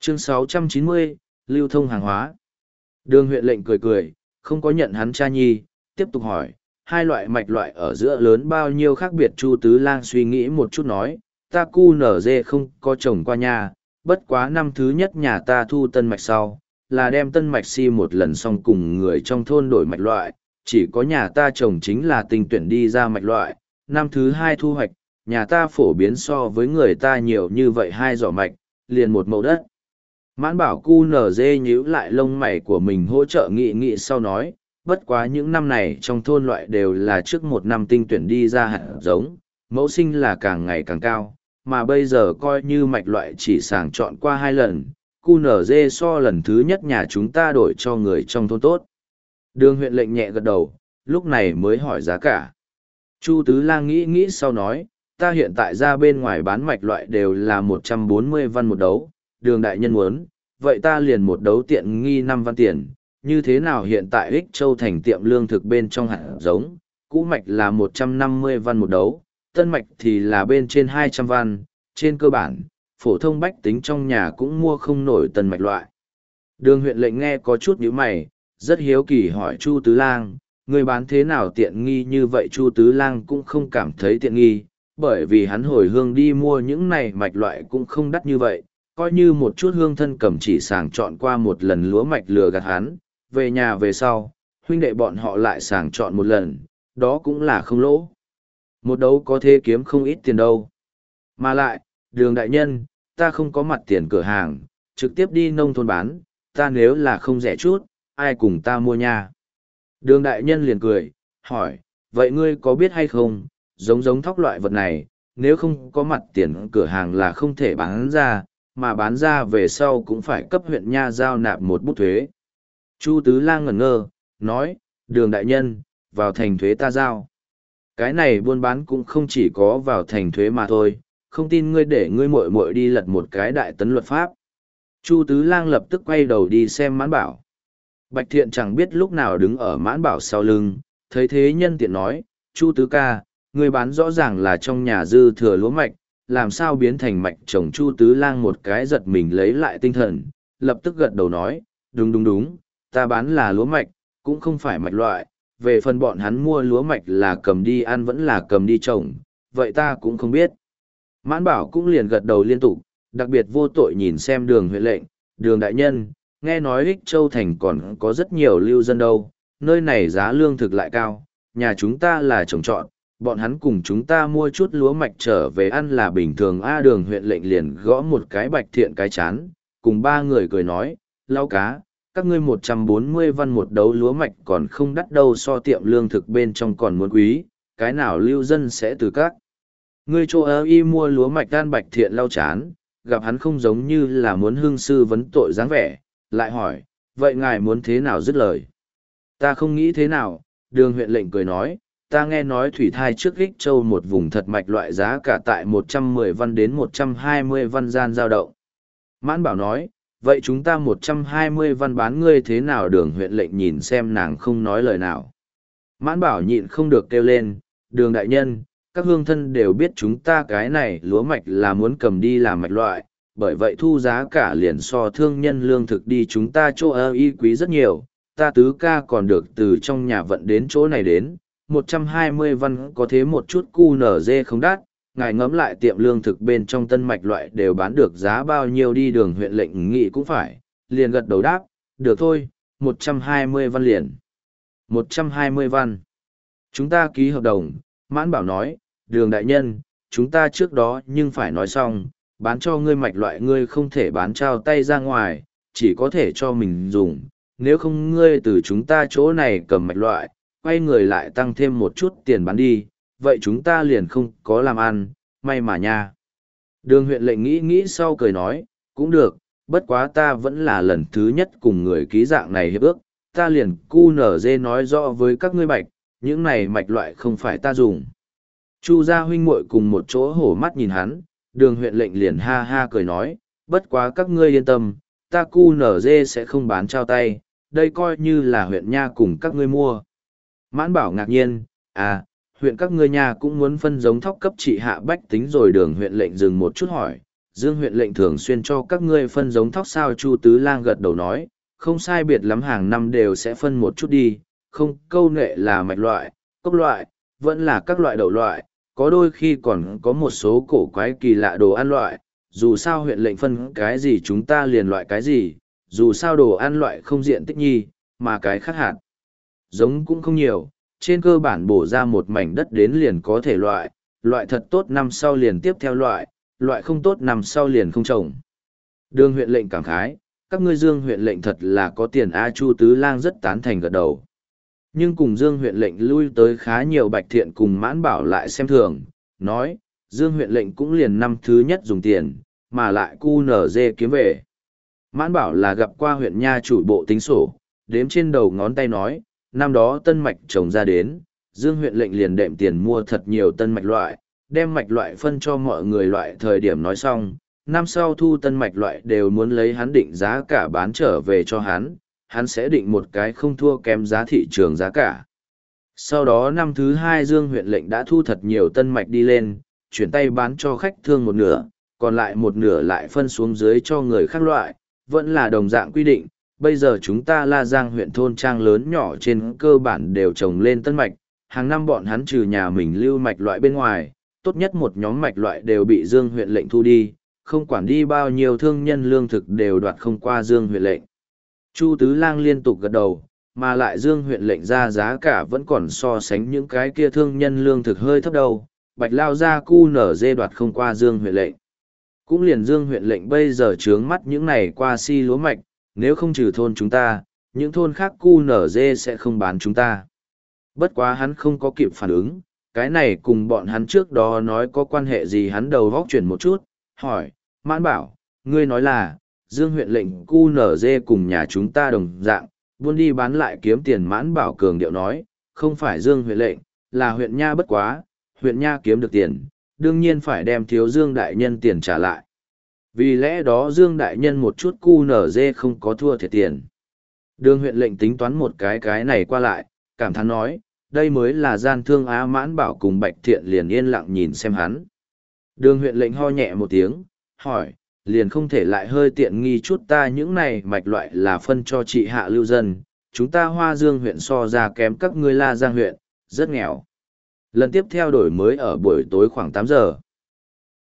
Chương 690, lưu thông hàng hóa. Đường huyện lệnh cười cười, không có nhận hắn cha nhi, tiếp tục hỏi, hai loại mạch loại ở giữa lớn bao nhiêu khác biệt. Chu Tứ Lang suy nghĩ một chút nói, ta cu nở dê không có trồng qua nhà, bất quá năm thứ nhất nhà ta thu tân mạch sau, là đem tân mạch si một lần xong cùng người trong thôn đổi mạch loại, chỉ có nhà ta trồng chính là tinh tuyển đi ra mạch loại, năm thứ hai thu hoạch, nhà ta phổ biến so với người ta nhiều như vậy hai giỏ mạch, liền một mẫu đất. Mãn Bảo cu nở dê nhíu lại lông mày của mình hỗ trợ nghị sau nói, bất quá những năm này trong thôn loại đều là trước một năm tinh tuyển đi ra hạt giống, mẫu sinh là càng ngày càng cao, mà bây giờ coi như mạch loại chỉ sàng chọn qua hai lần, cu nở dê so lần thứ nhất nhà chúng ta đổi cho người trong thôn tốt. Đường huyện lệnh nhẹ gật đầu, lúc này mới hỏi giá cả. Chu Tứ Lang nghĩ sau nói, ta hiện tại ra bên ngoài bán mạch loại đều là 140 văn một đấu, đường đại nhân muốn, vậy ta liền một đấu tiện nghi 5 văn tiền, như thế nào hiện tại Ích Châu thành tiệm lương thực bên trong hạt giống, cũ mạch là 150 văn một đấu, tân mạch thì là bên trên 200 văn, trên cơ bản, phổ thông bách tính trong nhà cũng mua không nổi tân mạch loại. Đường huyện lệnh nghe có chút nhíu mày, rất hiếu kỳ hỏi Chu Tứ Lang, người bán thế nào tiện nghi như vậy. Chu Tứ Lang cũng không cảm thấy tiện nghi, bởi vì hắn hồi hương đi mua những này mạch loại cũng không đắt như vậy, coi như một chút hương thân cầm chỉ sàng chọn qua một lần lúa mạch lừa gạt hắn, về nhà về sau, huynh đệ bọn họ lại sàng chọn một lần, đó cũng là không lỗ. Một đấu có thể kiếm không ít tiền đâu. Mà lại, đường đại nhân, ta không có mặt tiền cửa hàng, trực tiếp đi nông thôn bán, ta nếu là không rẻ chút, ai cùng ta mua nha. Đường đại nhân liền cười, hỏi, vậy ngươi có biết hay không, giống thóc loại vật này, nếu không có mặt tiền cửa hàng là không thể bán ra, mà bán ra về sau cũng phải cấp huyện nha giao nạp một bút thuế. Chu Tứ Lang ngẩn ngơ, nói, đường đại nhân, vào thành thuế ta giao. Cái này buôn bán cũng không chỉ có vào thành thuế mà thôi, không tin ngươi để ngươi muội muội đi lật một cái đại tấn luật pháp. Chu Tứ Lang lập tức quay đầu đi xem Mãn Bảo. Bạch Thiện chẳng biết lúc nào đứng ở Mãn Bảo sau lưng, thấy thế nhân tiện nói, Chu Tứ ca, ngươi bán rõ ràng là trong nhà dư thừa lúa mạch, làm sao biến thành mạch chồng. Chu Tứ Lang một cái giật mình lấy lại tinh thần, lập tức gật đầu nói, đúng, ta bán là lúa mạch, cũng không phải mạch loại, về phần bọn hắn mua lúa mạch là cầm đi ăn vẫn là cầm đi trồng, vậy ta cũng không biết. Mãn Bảo cũng liền gật đầu liên tục, đặc biệt vô tội nhìn xem đường huyện lệnh, đường đại nhân, nghe nói Ích Châu Thành còn có rất nhiều lưu dân đâu, nơi này giá lương thực lại cao, nhà chúng ta là trồng trọt, bọn hắn cùng chúng ta mua chút lúa mạch trở về ăn là bình thường. Đường huyện lệnh liền gõ một cái Bạch Thiện cái chán, cùng ba người cười nói, lau cá, các ngươi 140 văn một đấu lúa mạch còn không đắt đâu, so tiệm lương thực bên trong còn muốn quý, cái nào lưu dân sẽ từ các ngươi chỗ ơ y mua lúa mạch. Đan Bạch Thiện lau chán, gặp hắn không giống như là muốn hương sư vấn tội dáng vẻ, lại hỏi, vậy ngài muốn thế nào dứt lời? Ta không nghĩ thế nào, đường huyện lệnh cười nói, ta nghe nói thủy thai trước Ích Châu một vùng thật mạch loại giá cả tại 110 văn đến 120 văn gian dao động. Mãn Bảo nói, vậy chúng ta 120 văn bán ngươi thế nào? Đường huyện lệnh nhìn xem nàng không nói lời nào. Mãn Bảo nhịn không được kêu lên, đường đại nhân, các hương thân đều biết chúng ta cái này lúa mạch là muốn cầm đi làm mạch loại, bởi vậy thu giá cả liền so thương nhân lương thực đi chúng ta chỗ ơ y quý rất nhiều, ta Tứ ca còn được từ trong nhà vận đến chỗ này đến, 120 văn có thế một chút cu nở dê không đắt, ngài ngẫm lại tiệm lương thực bên trong tân mạch loại đều bán được giá bao nhiêu đi. Đường huyện lệnh nghị cũng phải, liền gật đầu đáp, được thôi, 120 văn liền. 120 văn. Chúng ta ký hợp đồng. Mãn Bảo nói, đường đại nhân, chúng ta trước đó nhưng phải nói xong, bán cho ngươi mạch loại ngươi không thể bán trao tay ra ngoài, chỉ có thể cho mình dùng, nếu không ngươi từ chúng ta chỗ này cầm mạch loại, quay người lại tăng thêm một chút tiền bán đi, vậy chúng ta liền không có làm ăn, may mà nha. Đường huyện lệnh nghĩ sau cười nói, cũng được, bất quá ta vẫn là lần thứ nhất cùng người ký dạng này hiệp ước, ta liền cu nở dê nói rõ với các ngươi bạch, những này mạch loại không phải ta dùng. Chu gia huynh muội cùng một chỗ hổ mắt nhìn hắn, đường huyện lệnh liền ha ha cười nói, bất quá các ngươi yên tâm, ta cu nở dê sẽ không bán trao tay, đây coi như là huyện nha cùng các ngươi mua. Mãn Bảo ngạc nhiên, huyện các ngươi nhà cũng muốn phân giống thóc cấp trị hạ bách tính rồi. Đường huyện lệnh dừng một chút hỏi, Dương huyện lệnh thường xuyên cho các ngươi phân giống thóc sao. Chu Tứ Lang gật đầu nói, không sai biệt lắm hàng năm đều sẽ phân một chút đi, không câu nệ là mạch loại, cốc loại, vẫn là các loại đậu loại, có đôi khi còn có một số cổ quái kỳ lạ đồ ăn loại, dù sao huyện lệnh phân cái gì chúng ta liền loại cái gì, dù sao đồ ăn loại không diện tích nhi, mà cái khác hạt giống cũng không nhiều, trên cơ bản bổ ra một mảnh đất đến liền có thể loại, loại thật tốt năm sau liền tiếp theo loại, loại không tốt năm sau liền không trồng. Đường huyện lệnh cảm khái, các ngươi Dương huyện lệnh thật là có tiền a. Chu Tứ Lang rất tán thành gật đầu. Nhưng cùng Dương huyện lệnh lui tới khá nhiều Bạch Thiện cùng Mãn Bảo lại xem thường, nói, Dương huyện lệnh cũng liền năm thứ nhất dùng tiền, mà lại cu nở dê kiếm về. Mãn Bảo là gặp qua huyện nha chủ bộ tính sổ, đếm trên đầu ngón tay nói, năm đó tân mạch trồng ra đến, Dương huyện lệnh liền đệm tiền mua thật nhiều tân mạch loại, đem mạch loại phân cho mọi người loại thời điểm nói xong, năm sau thu tân mạch loại đều muốn lấy hắn định giá cả bán trở về cho hắn sẽ định một cái không thua kém giá thị trường giá cả. Sau đó năm thứ hai Dương huyện lệnh đã thu thật nhiều tân mạch đi lên, chuyển tay bán cho khách thương một nửa, còn lại một nửa lại phân xuống dưới cho người khác loại, vẫn là đồng dạng quy định. Bây giờ chúng ta La Giang huyện thôn trang lớn nhỏ trên cơ bản đều trồng lên tân mạch, hàng năm bọn hắn trừ nhà mình lưu mạch loại bên ngoài, tốt nhất một nhóm mạch loại đều bị Dương huyện lệnh thu đi, không quản đi bao nhiêu thương nhân lương thực đều đoạt không qua Dương huyện lệnh. Chu Tứ Lang liên tục gật đầu, mà lại Dương huyện lệnh ra giá cả vẫn còn so sánh những cái kia thương nhân lương thực hơi thấp đâu, Bạch Lao ra cu nở dê đoạt không qua Dương huyện lệnh. Cũng liền Dương huyện lệnh bây giờ trướng mắt những này qua si lúa mạch, nếu không trừ thôn chúng ta, những thôn khác cu nở dê sẽ không bán chúng ta. Bất quá hắn không có kịp phản ứng, cái này cùng bọn hắn trước đó nói có quan hệ gì. Hắn đầu vóc chuyển một chút, hỏi, Mãn Bảo, ngươi nói là, Dương huyện lệnh cu nở dê cùng nhà chúng ta đồng dạng, buôn đi bán lại kiếm tiền. Mãn Bảo cường điệu nói, không phải Dương huyện lệnh, là huyện nha. Bất quá, huyện nha kiếm được tiền, đương nhiên phải đem thiếu Dương đại nhân tiền trả lại. Vì lẽ đó Dương đại nhân một chút cu nở dê không có thua thiệt tiền. Đường huyện lệnh tính toán một cái này qua lại, cảm thán nói, đây mới là gian thương á. Mãn Bảo cùng Bạch Thiện liền yên lặng nhìn xem hắn. Đường huyện lệnh ho nhẹ một tiếng, hỏi, liền không thể lại hơi tiện nghi chút ta những này mạch loại là phân cho chị hạ lưu dân, chúng ta Hoa Dương huyện so ra kém các ngươi La Giang huyện, rất nghèo. Lần tiếp theo đổi mới ở buổi tối khoảng 8 giờ.